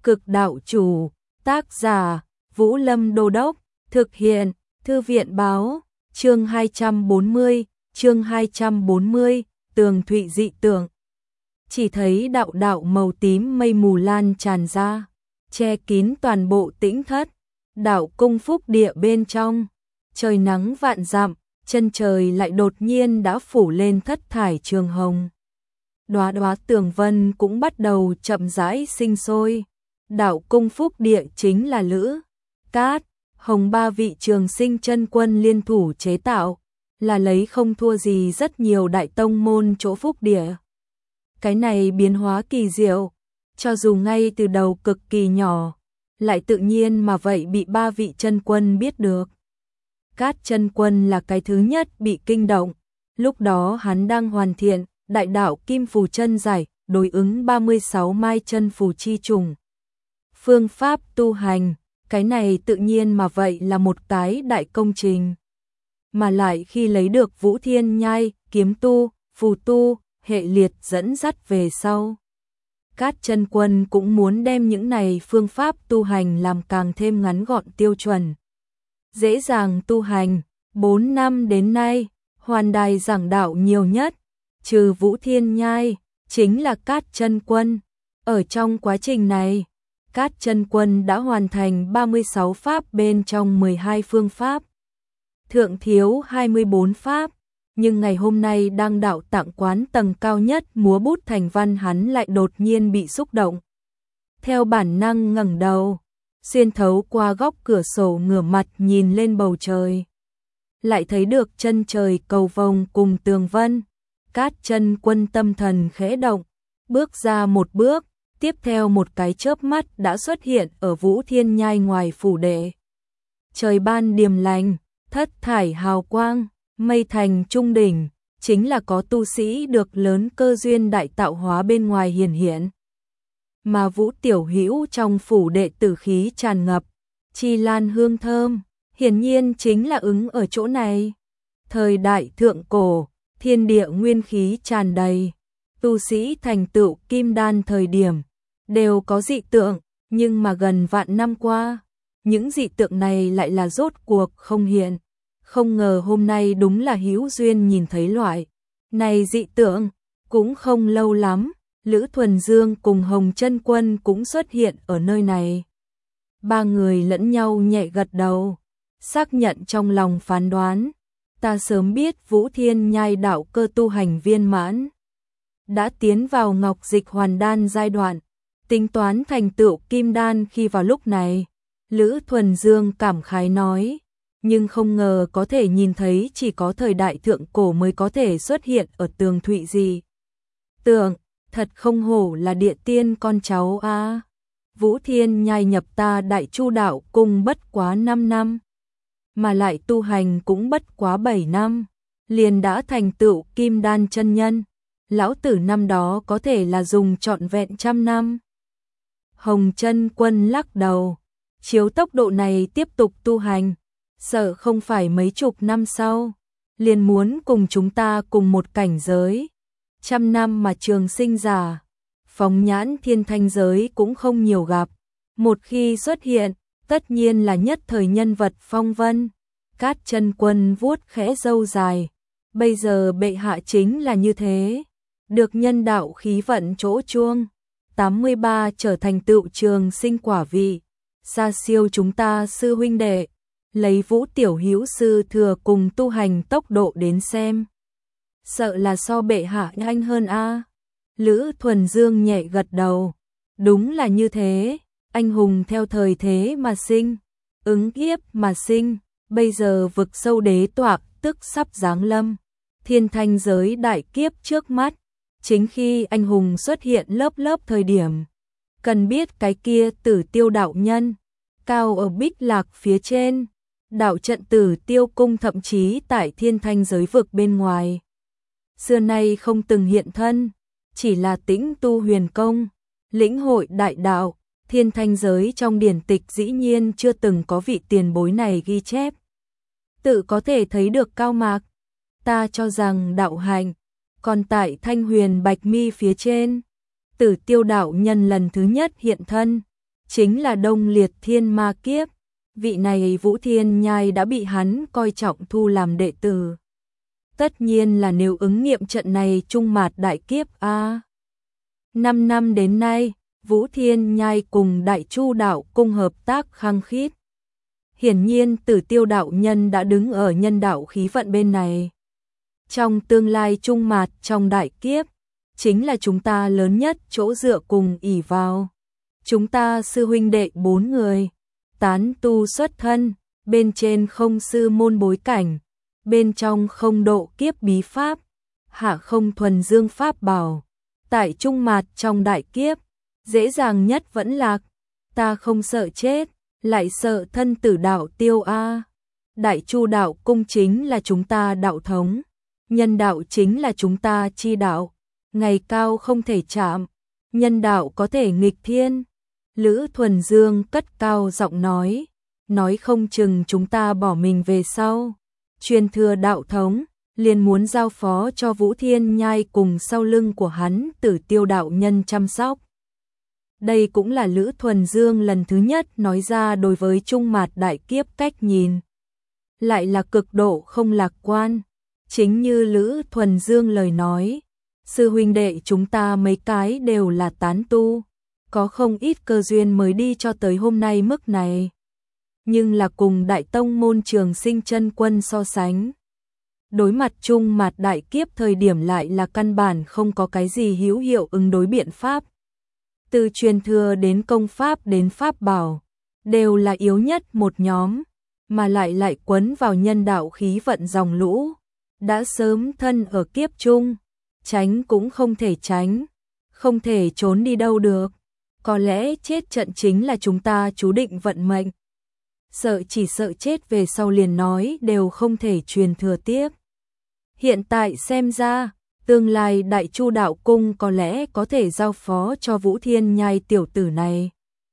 Cực đạo chủ, tác giả, Vũ Lâm Đô Đốc, thực hiện, Thư viện báo, chương 240, tường thụy dị tượng. Chỉ thấy đạo đạo màu tím mây mù lan tràn ra, che kín toàn bộ tĩnh thất, đạo cung phúc địa bên trong. Trời nắng vạn dặm, chân trời lại đột nhiên đã phủ lên thất thải trường hồng. Đóa đóa tường vân cũng bắt đầu chậm rãi sinh sôi. Đạo cung phúc địa chính là Lữ, Cát, Hồng ba vị trường sinh chân quân liên thủ chế tạo, là lấy không thua gì rất nhiều đại tông môn chỗ phúc địa. Cái này biến hóa kỳ diệu, cho dù ngay từ đầu cực kỳ nhỏ, lại tự nhiên mà vậy bị ba vị chân quân biết được. Cát chân quân là cái thứ nhất bị kinh động, lúc đó hắn đang hoàn thiện đại đạo kim phù chân giải, đối ứng 36 mai chân phù chi trùng. Phương pháp tu hành, cái này tự nhiên mà vậy là một cái đại công trình. Mà lại khi lấy được Vũ Thiên Nhai, kiếm tu, phù tu, hệ liệt dẫn dắt về sau. Cát chân quân cũng muốn đem những này phương pháp tu hành làm càng thêm ngắn gọn tiêu chuẩn. Dễ dàng tu hành, 4 năm đến nay, hoàn đài giảng đạo nhiều nhất, trừ Vũ Thiên Nhai, chính là Cát chân quân. Ở trong quá trình này, Cát chân quân đã hoàn thành 36 pháp bên trong 12 phương pháp. Thượng thiếu 24 pháp, nhưng ngày hôm nay đang đạo tạng quán tầng cao nhất múa bút thành văn hắn lại đột nhiên bị xúc động. Theo bản năng ngẩng đầu, xuyên thấu qua góc cửa sổ ngửa mặt nhìn lên bầu trời. Lại thấy được chân trời cầu vồng cùng tường vân. Cát chân quân tâm thần khẽ động, bước ra một bước, tiếp theo một cái chớp mắt đã xuất hiện ở Vũ Thiên Nhai ngoài phủ đệ. Trời ban điềm lành, thất thải hào quang, mây thành trung đỉnh, chính là có tu sĩ được lớn cơ duyên đại tạo hóa bên ngoài hiển hiện. Mà Vũ Tiểu Hữu trong phủ đệ tử khí tràn ngập, chi lan hương thơm, hiển nhiên chính là ứng ở chỗ này. Thời đại thượng cổ, thiên địa nguyên khí tràn đầy, tu sĩ thành tựu kim đan thời điểm đều có dị tượng, nhưng mà gần vạn năm qua, những dị tượng này lại là rốt cuộc không hiện. Không ngờ hôm nay đúng là hữu duyên nhìn thấy loại này dị tượng, cũng không lâu lắm, Lữ Thuần Dương cùng Hồng Chân Quân cũng xuất hiện ở nơi này. Ba người lẫn nhau nhẹ gật đầu, xác nhận trong lòng phán đoán. Ta sớm biết Vũ Thiên Nhai đạo cơ tu hành viên mãn, đã tiến vào ngọc dịch hoàn đan giai đoạn, tính toán thành tựu kim đan khi vào lúc này. Lữ Thuần Dương cảm khái nói, nhưng không ngờ có thể nhìn thấy chỉ có thời đại thượng cổ mới có thể xuất hiện ở tường thụy gì. Tưởng, thật không hổ là địa tiên con cháu a. Vũ Thiên Nhai nhập ta Đại Chu đạo cung bất quá 5 năm. Mà lại tu hành cũng bất quá 7 năm, liền đã thành tựu kim đan chân nhân. Lão tử năm đó có thể là dùng trọn vẹn 100 năm. Hồng Chân Quân lắc đầu, chiếu tốc độ này tiếp tục tu hành, sợ không phải mấy chục năm sau, liền muốn cùng chúng ta cùng một cảnh giới. 100 năm mà trường sinh giả, phóng nhãn thiên thanh giới cũng không nhiều gặp. Một khi xuất hiện, tất nhiên là nhất thời nhân vật phong vân. Cát chân quân vuốt khẽ râu dài, bây giờ bệ hạ chính là như thế, được nhân đạo khí vận chỗ chuông, 83 trở thành tựu trường sinh quả vị, xa siêu chúng ta sư huynh đệ, lấy Vũ Tiểu Hữu sư thừa cùng tu hành tốc độ đến xem, sợ là so bệ hạ nhanh hơn a. Lữ Thuần Dương nhẹ gật đầu, đúng là như thế, anh hùng theo thời thế mà sinh, ứng kiếp mà sinh. Bây giờ vực sâu đế toạc tức sắp giáng lâm, thiên thanh giới đại kiếp trước mắt, chính khi anh hùng xuất hiện lớp lớp thời điểm. Cần biết cái kia Tử Tiêu đạo nhân, cao ở Bích Lạc phía trên, đạo trận Tử Tiêu cung thậm chí tại thiên thanh giới vực bên ngoài. Xưa nay không từng hiện thân, chỉ là tĩnh tu huyền công, lĩnh hội đại đạo, thiên thanh giới trong điển tịch dĩ nhiên chưa từng có vị tiền bối này ghi chép. Tự có thể thấy được cao mạc, ta cho rằng đạo hạnh, còn tại Thanh Huyền Bạch Mi phía trên. Tử Tiêu đạo nhân lần thứ nhất hiện thân, chính là Đông Liệt Thiên Ma Kiếp. Vị này Vũ Thiên Nhai đã bị hắn coi trọng thu làm đệ tử. Tất nhiên là nếu ứng nghiệm trận này trung mạt đại kiếp a. 5 năm đến nay, Vũ Thiên Nhai cùng Đại Chu đạo cung hợp tác khăng khít. Hiển nhiên Tử Tiêu đạo nhân đã đứng ở nhân đạo khí vận bên này. Trong tương lai trung mạt trong đại kiếp, chính là chúng ta lớn nhất chỗ dựa cùng ỷ vào. Chúng ta sư huynh đệ 4 người, tán tu xuất thân, bên trên không sư môn bối cảnh, bên trong không độ kiếp bí pháp, hạ không thuần dương pháp bảo. Tại trung mạt trong đại kiếp, dễ dàng nhất vẫn lạc, ta không sợ chết, lại sợ thân tử đạo tiêu a. Đại Chu đạo cung chính là chúng ta đạo thống, nhân đạo chính là chúng ta chi đạo, ngày cao không thể chạm, nhân đạo có thể nghịch thiên. Lữ Thuần Dương cất cao giọng nói không chừng chúng ta bỏ mình về sau, truyền thừa đạo thống, liền muốn giao phó cho Vũ Thiên Nhai cùng sau lưng của hắn Tử Tiêu đạo nhân chăm sóc. Đây cũng là Lữ Thuần Dương lần thứ nhất nói ra đối với trung mạt đại kiếp cách nhìn. Lại là cực độ không lạc quan. Chính như Lữ Thuần Dương lời nói, sư huynh đệ chúng ta mấy cái đều là tán tu, có không ít cơ duyên mới đi cho tới hôm nay mức này. Nhưng là cùng đại tông môn Trường Sinh chân quân so sánh, đối mặt trung mạt đại kiếp thời điểm lại là căn bản không có cái gì hữu hiệu ứng đối biện pháp. Từ truyền thừa đến công pháp đến pháp bảo, đều là yếu nhất một nhóm, mà lại quấn vào nhân đạo khí vận dòng lũ, đã sớm thân ở kiếp chung, tránh cũng không thể tránh, không thể trốn đi đâu được. Có lẽ chết trận chính là chúng ta chú định vận mệnh. Chỉ sợ chết về sau liền nói đều không thể truyền thừa tiếp. Hiện tại xem ra, tương lai Đại Chu đạo cung có lẽ có thể giao phó cho Vũ Thiên Nhai tiểu tử này.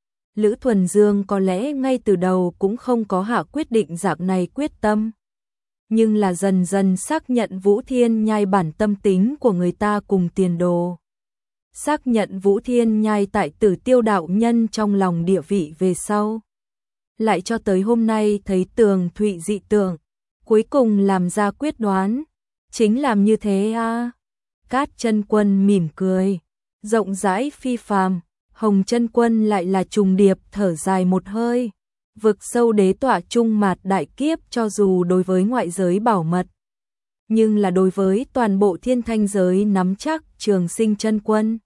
Lữ Thuần Dương có lẽ ngay từ đầu cũng không có hạ quyết định dạng này quyết tâm. Nhưng là dần dần xác nhận Vũ Thiên Nhai bản tâm tính của người ta cùng tiền đồ. Xác nhận Vũ Thiên Nhai tại Tử Tiêu đạo nhân trong lòng địa vị về sau. Lại cho tới hôm nay thấy tường thụy dị tượng, cuối cùng làm ra quyết đoán. Chính làm như thế a. Cát Chân Quân mỉm cười, rộng rãi phi phàm. Hồng Chân Quân lại là trùng điệp thở dài một hơi. Vực sâu đế tọa trung mạt đại kiếp cho dù đối với ngoại giới bảo mật, nhưng là đối với toàn bộ thiên thanh giới nắm chắc Trường Sinh chân quân.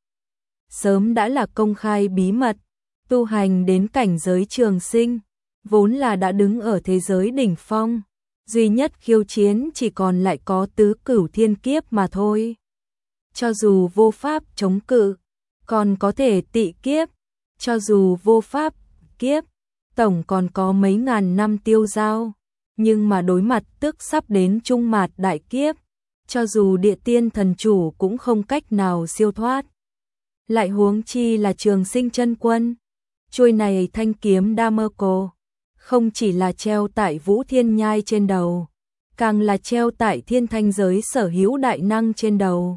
Sớm đã là công khai bí mật, tu hành đến cảnh giới Trường Sinh, vốn là đã đứng ở thế giới đỉnh phong. Duy nhất khiêu chiến chỉ còn lại có tứ cửu thiên kiếp mà thôi. Cho dù vô pháp chống cự, còn có thể tị kiếp. Cho dù vô pháp kiếp, tổng còn có mấy ngàn năm tiêu dao. Nhưng mà đối mặt tức sắp đến trung mạt đại kiếp, cho dù địa tiên thần chủ cũng không cách nào siêu thoát. Lại huống chi là Trường Sinh chân quân. Chuôi này thanh kiếm đa mơ cô, không chỉ là treo tại Vũ Thiên Nhai trên đầu, càng là treo tại thiên thanh giới sở hữu đại năng trên đầu.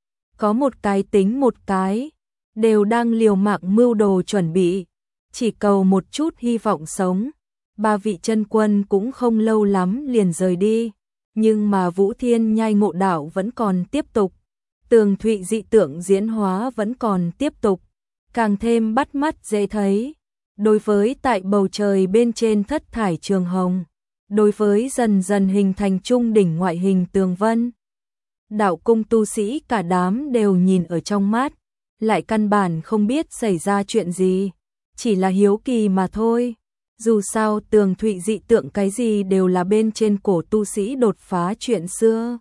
Có một cái tính một cái, đều đang liều mạng mưu đồ chuẩn bị, chỉ cầu một chút hy vọng sống. Ba vị chân quân cũng không lâu lắm liền rời đi, nhưng mà Vũ Thiên Nhai ngộ đạo vẫn còn tiếp tục, tường thụy dị tượng diễn hóa vẫn còn tiếp tục, càng thêm bắt mắt dễ thấy. Đối với tại bầu trời bên trên thất thải trường hồng, đối với dần dần hình thành trung đỉnh ngoại hình tường vân, đạo cung tu sĩ cả đám đều nhìn ở trong mắt, lại căn bản không biết xảy ra chuyện gì, chỉ là hiếu kỳ mà thôi. Dù sao tường thụy dị tượng cái gì đều là bên trên cổ tu sĩ đột phá chuyện xưa.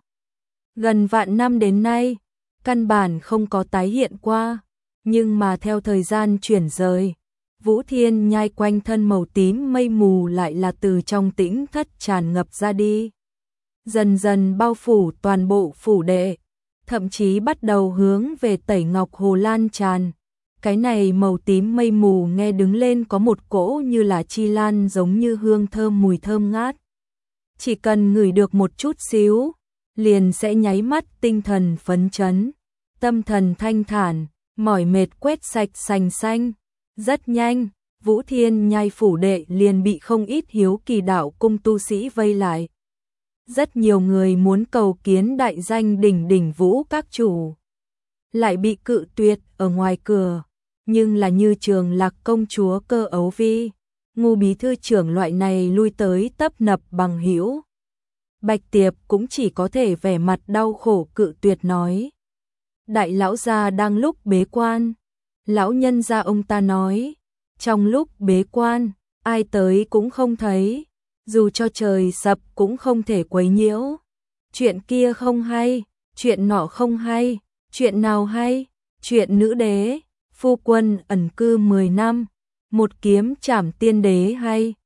Gần vạn năm đến nay, căn bản không có tái hiện qua, nhưng mà theo thời gian chuyển rời, Vũ Thiên Nhai quanh thân màu tím mây mù lại là từ trong tĩnh thất tràn ngập ra đi. Dần dần bao phủ toàn bộ phủ đệ, thậm chí bắt đầu hướng về Tẩy Ngọc Hồ lan tràn. Cái này màu tím mây mù nghe đứng lên có một cỗ như là chi lan giống như hương thơm mùi thơm ngát. Chỉ cần ngửi được một chút xíu, liền sẽ nháy mắt tinh thần phấn chấn, tâm thần thanh thản, mỏi mệt quét sạch sành xanh. Rất nhanh, Vũ Thiên Nhai phủ đệ liền bị không ít hiếu kỳ đạo cung tu sĩ vây lại. Rất nhiều người muốn cầu kiến đại danh đỉnh đỉnh Vũ các chủ, lại bị cự tuyệt ở ngoài cửa, nhưng là như Trường Lạc công chúa Cơ Ấu Vi, Ngô bí thư trưởng loại này lui tới tấp nập bằng hữu. Bạch Tiệp cũng chỉ có thể vẻ mặt đau khổ cự tuyệt nói. Đại lão gia đang lúc bế quan, lão nhân gia ông ta nói, trong lúc bế quan, ai tới cũng không thấy, dù cho trời sập cũng không thể quấy nhiễu. Chuyện kia không hay, chuyện nọ không hay, chuyện nào hay, chuyện nữ đế, phu quân ẩn cư 10 năm, một kiếm trảm tiên đế hay.